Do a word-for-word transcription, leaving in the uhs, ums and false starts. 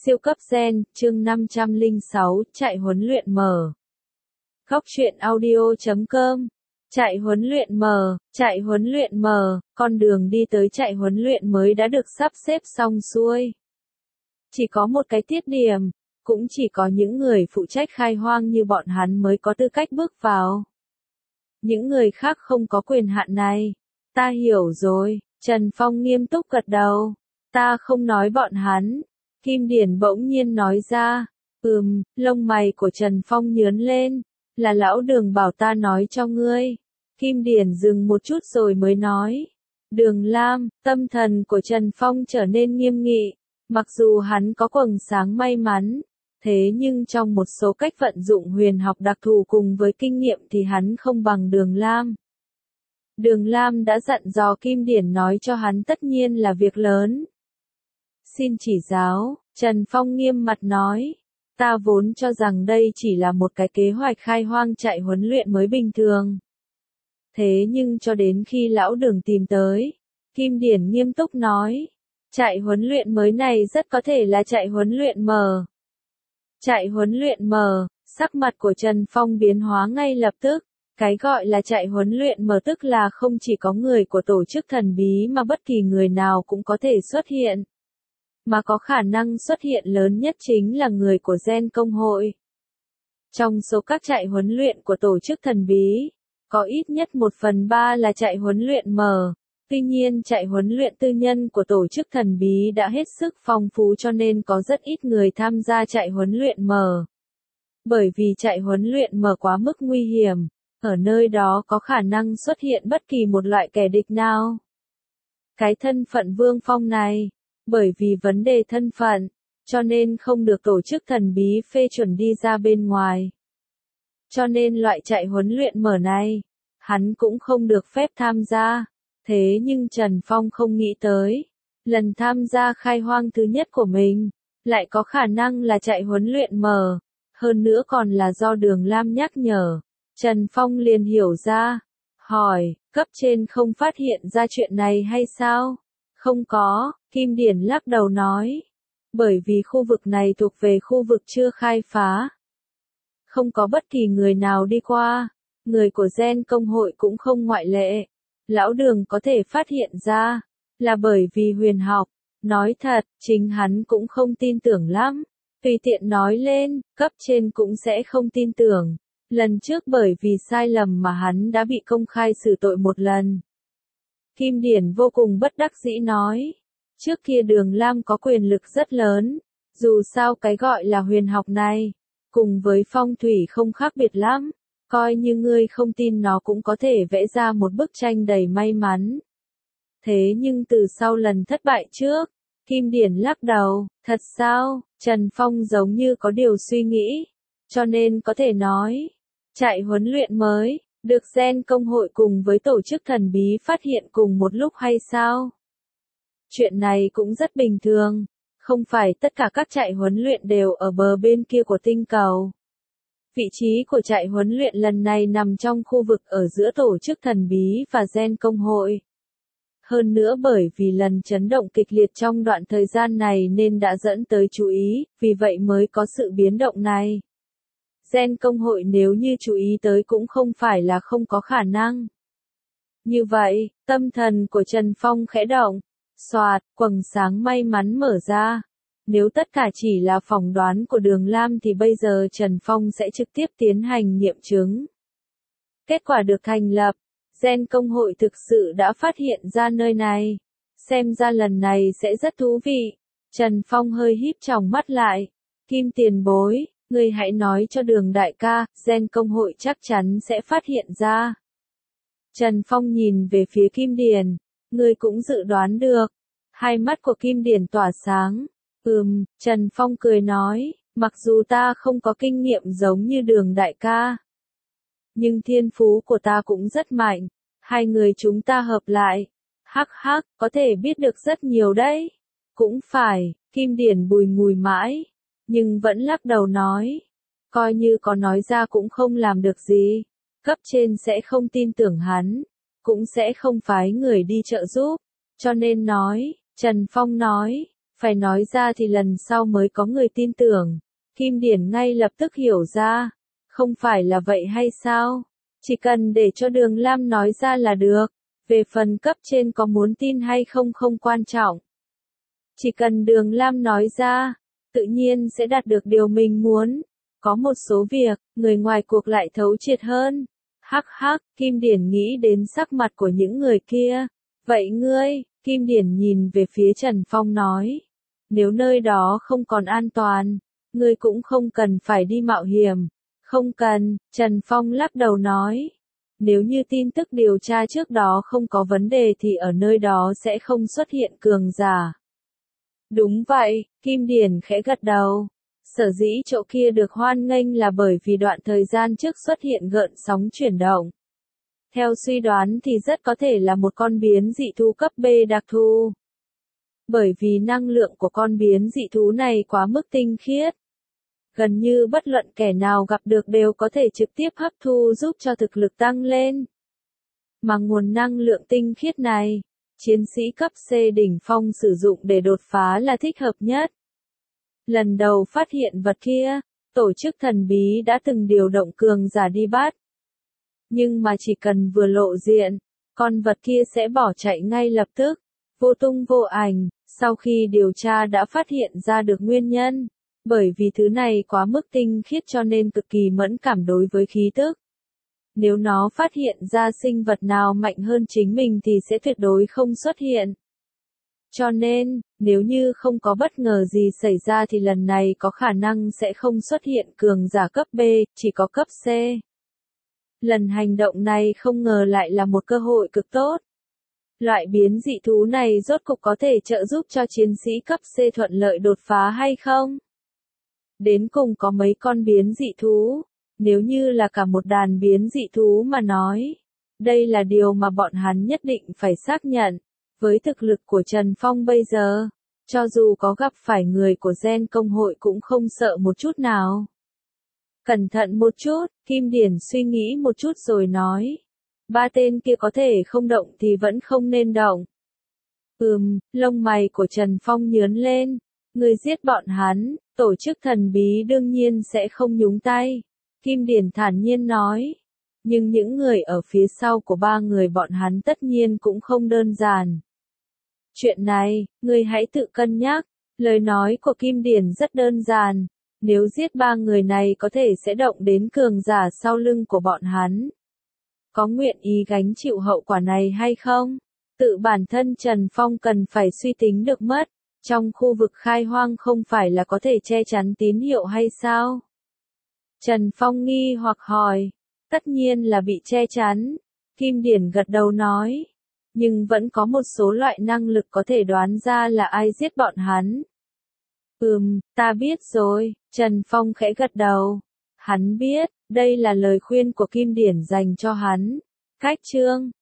Siêu cấp gen, chương năm trăm lẻ sáu, chạy huấn luyện mở. Góc truyện audio chấm com. Chạy huấn luyện mở, chạy huấn luyện mở, con đường đi tới chạy huấn luyện mới đã được sắp xếp xong xuôi. Chỉ có một cái tiết điểm, cũng chỉ có những người phụ trách khai hoang như bọn hắn mới có tư cách bước vào. Những người khác không có quyền hạn này. Ta hiểu rồi, Trần Phong nghiêm túc gật đầu. Ta không nói bọn hắn. Kim Điển bỗng nhiên nói ra. Ừm, lông mày của Trần Phong nhướng lên. Là lão Đường bảo ta nói cho ngươi. Kim Điển dừng một chút rồi mới nói. Đường Lam, tâm thần của Trần Phong trở nên nghiêm nghị. Mặc dù hắn có quầng sáng may mắn, thế nhưng trong một số cách vận dụng huyền học đặc thù cùng với kinh nghiệm thì hắn không bằng Đường Lam. Đường Lam đã dặn dò Kim Điển nói cho hắn tất nhiên là việc lớn. Xin chỉ giáo, Trần Phong nghiêm mặt nói. Ta vốn cho rằng đây chỉ là một cái kế hoạch khai hoang chạy huấn luyện mới bình thường. Thế nhưng cho đến khi lão Đường tìm tới, Kim Điển nghiêm túc nói. Chạy huấn luyện mới này rất có thể là chạy huấn luyện mở. Chạy huấn luyện mở, sắc mặt của Trần Phong biến hóa ngay lập tức. Cái gọi là chạy huấn luyện mở tức là không chỉ có người của tổ chức thần bí mà bất kỳ người nào cũng có thể xuất hiện. Mà có khả năng xuất hiện lớn nhất chính là người của Gen Công hội. Trong số các chạy huấn luyện của tổ chức thần bí, có ít nhất một phần ba là chạy huấn luyện mở. Tuy nhiên chạy huấn luyện tư nhân của tổ chức thần bí đã hết sức phong phú cho nên có rất ít người tham gia chạy huấn luyện mở. Bởi vì chạy huấn luyện mở quá mức nguy hiểm, ở nơi đó có khả năng xuất hiện bất kỳ một loại kẻ địch nào. Cái thân phận Vương Phong này, bởi vì vấn đề thân phận, cho nên không được tổ chức thần bí phê chuẩn đi ra bên ngoài. Cho nên loại chạy huấn luyện mở này, hắn cũng không được phép tham gia. Thế nhưng Trần Phong không nghĩ tới, lần tham gia khai hoang thứ nhất của mình, lại có khả năng là chạy huấn luyện mở, hơn nữa còn là do Đường Lam nhắc nhở. Trần Phong liền hiểu ra, hỏi, cấp trên không phát hiện ra chuyện này hay sao? Không có, Kim Điển lắc đầu nói, bởi vì khu vực này thuộc về khu vực chưa khai phá. Không có bất kỳ người nào đi qua, người của Gen Công hội cũng không ngoại lệ. Lão Đường có thể phát hiện ra, là bởi vì huyền học, nói thật, chính hắn cũng không tin tưởng lắm. Tùy tiện nói lên, cấp trên cũng sẽ không tin tưởng. Lần trước bởi vì sai lầm mà hắn đã bị công khai xử tội một lần. Kim Điển vô cùng bất đắc dĩ nói. Trước kia Đường Lam có quyền lực rất lớn. Dù sao cái gọi là huyền học này, cùng với phong thủy không khác biệt lắm. Coi như ngươi không tin nó cũng có thể vẽ ra một bức tranh đầy may mắn. Thế nhưng từ sau lần thất bại trước, Kim Điển lắc đầu, thật sao? Trần Phong giống như có điều suy nghĩ. Cho nên có thể nói, chạy huấn luyện mới, được Gen Công hội cùng với tổ chức thần bí phát hiện cùng một lúc hay sao? Chuyện này cũng rất bình thường, không phải tất cả các chạy huấn luyện đều ở bờ bên kia của tinh cầu. Vị trí của chạy huấn luyện lần này nằm trong khu vực ở giữa tổ chức thần bí và Gen Công hội. Hơn nữa bởi vì lần chấn động kịch liệt trong đoạn thời gian này nên đã dẫn tới chú ý, vì vậy mới có sự biến động này. Gen Công hội nếu như chú ý tới cũng không phải là không có khả năng. Như vậy, tâm thần của Trần Phong khẽ động, xoạt, quầng sáng may mắn mở ra. Nếu tất cả chỉ là phỏng đoán của Đường Lam thì bây giờ Trần Phong sẽ trực tiếp tiến hành nghiệm chứng. Kết quả được thành lập, Gen Công hội thực sự đã phát hiện ra nơi này. Xem ra lần này sẽ rất thú vị. Trần Phong hơi híp tròng mắt lại. Kim tiền bối, ngươi hãy nói cho Đường đại ca, Gen Công hội chắc chắn sẽ phát hiện ra. Trần Phong nhìn về phía Kim Điển, ngươi cũng dự đoán được. Hai mắt của Kim Điển tỏa sáng. Ừm, Trần Phong cười nói, mặc dù ta không có kinh nghiệm giống như Đường đại ca, nhưng thiên phú của ta cũng rất mạnh, hai người chúng ta hợp lại, hắc hắc, có thể biết được rất nhiều đấy. Cũng phải, Kim Điển bùi ngùi mãi, nhưng vẫn lắc đầu nói, coi như có nói ra cũng không làm được gì, cấp trên sẽ không tin tưởng hắn, cũng sẽ không phái người đi trợ giúp, cho nên nói, Trần Phong nói, Phải nói ra thì lần sau mới có người tin tưởng. Kim Điển ngay lập tức hiểu ra. Không phải là vậy hay sao? Chỉ cần để cho Đường Lam nói ra là được. Về phần cấp trên có muốn tin hay không không quan trọng. Chỉ cần Đường Lam nói ra, tự nhiên sẽ đạt được điều mình muốn. Có một số việc, người ngoài cuộc lại thấu triệt hơn. Hắc hắc, Kim Điển nghĩ đến sắc mặt của những người kia. Vậy ngươi, Kim Điển nhìn về phía Trần Phong nói. Nếu nơi đó không còn an toàn, ngươi cũng không cần phải đi mạo hiểm. Không cần, Trần Phong lắc đầu nói. Nếu như tin tức điều tra trước đó không có vấn đề thì ở nơi đó sẽ không xuất hiện cường giả. Đúng vậy, Kim Điển khẽ gật đầu. Sở dĩ chỗ kia được hoan nghênh là bởi vì đoạn thời gian trước xuất hiện gợn sóng chuyển động. Theo suy đoán thì rất có thể là một con biến dị thú cấp B đặc thù. Bởi vì năng lượng của con biến dị thú này quá mức tinh khiết. Gần như bất luận kẻ nào gặp được đều có thể trực tiếp hấp thu giúp cho thực lực tăng lên. Mà nguồn năng lượng tinh khiết này, chiến sĩ cấp C đỉnh phong sử dụng để đột phá là thích hợp nhất. Lần đầu phát hiện vật kia, tổ chức thần bí đã từng điều động cường giả đi bắt. Nhưng mà chỉ cần vừa lộ diện, con vật kia sẽ bỏ chạy ngay lập tức, vô tung vô ảnh. Sau khi điều tra đã phát hiện ra được nguyên nhân, bởi vì thứ này quá mức tinh khiết cho nên cực kỳ mẫn cảm đối với khí tức. Nếu nó phát hiện ra sinh vật nào mạnh hơn chính mình thì sẽ tuyệt đối không xuất hiện. Cho nên, nếu như không có bất ngờ gì xảy ra thì lần này có khả năng sẽ không xuất hiện cường giả cấp B, chỉ có cấp C. Lần hành động này không ngờ lại là một cơ hội cực tốt. Loại biến dị thú này rốt cục có thể trợ giúp cho chiến sĩ cấp C thuận lợi đột phá hay không? Đến cùng có mấy con biến dị thú, nếu như là cả một đàn biến dị thú mà nói. Đây là điều mà bọn hắn nhất định phải xác nhận. Với thực lực của Trần Phong bây giờ, cho dù có gặp phải người của Gen công hội cũng không sợ một chút nào. Cẩn thận một chút, Kim Điển suy nghĩ một chút rồi nói. Ba tên kia có thể không động thì vẫn không nên động. Ừm, lông mày của Trần Phong nhướng lên. Người giết bọn hắn, tổ chức thần bí đương nhiên sẽ không nhúng tay. Kim Điển thản nhiên nói. Nhưng những người ở phía sau của ba người bọn hắn tất nhiên cũng không đơn giản. Chuyện này, người hãy tự cân nhắc. Lời nói của Kim Điển rất đơn giản. Nếu giết ba người này có thể sẽ động đến cường giả sau lưng của bọn hắn. Có nguyện ý gánh chịu hậu quả này hay không? Tự bản thân Trần Phong cần phải suy tính được mất. Trong khu vực khai hoang không phải là có thể che chắn tín hiệu hay sao? Trần Phong nghi hoặc hỏi. Tất nhiên là bị che chắn. Kim Điển gật đầu nói. Nhưng vẫn có một số loại năng lực có thể đoán ra là ai giết bọn hắn. Ừm, ta biết rồi, Trần Phong khẽ gật đầu. Hắn biết, đây là lời khuyên của Kim Điển dành cho hắn. Cách chương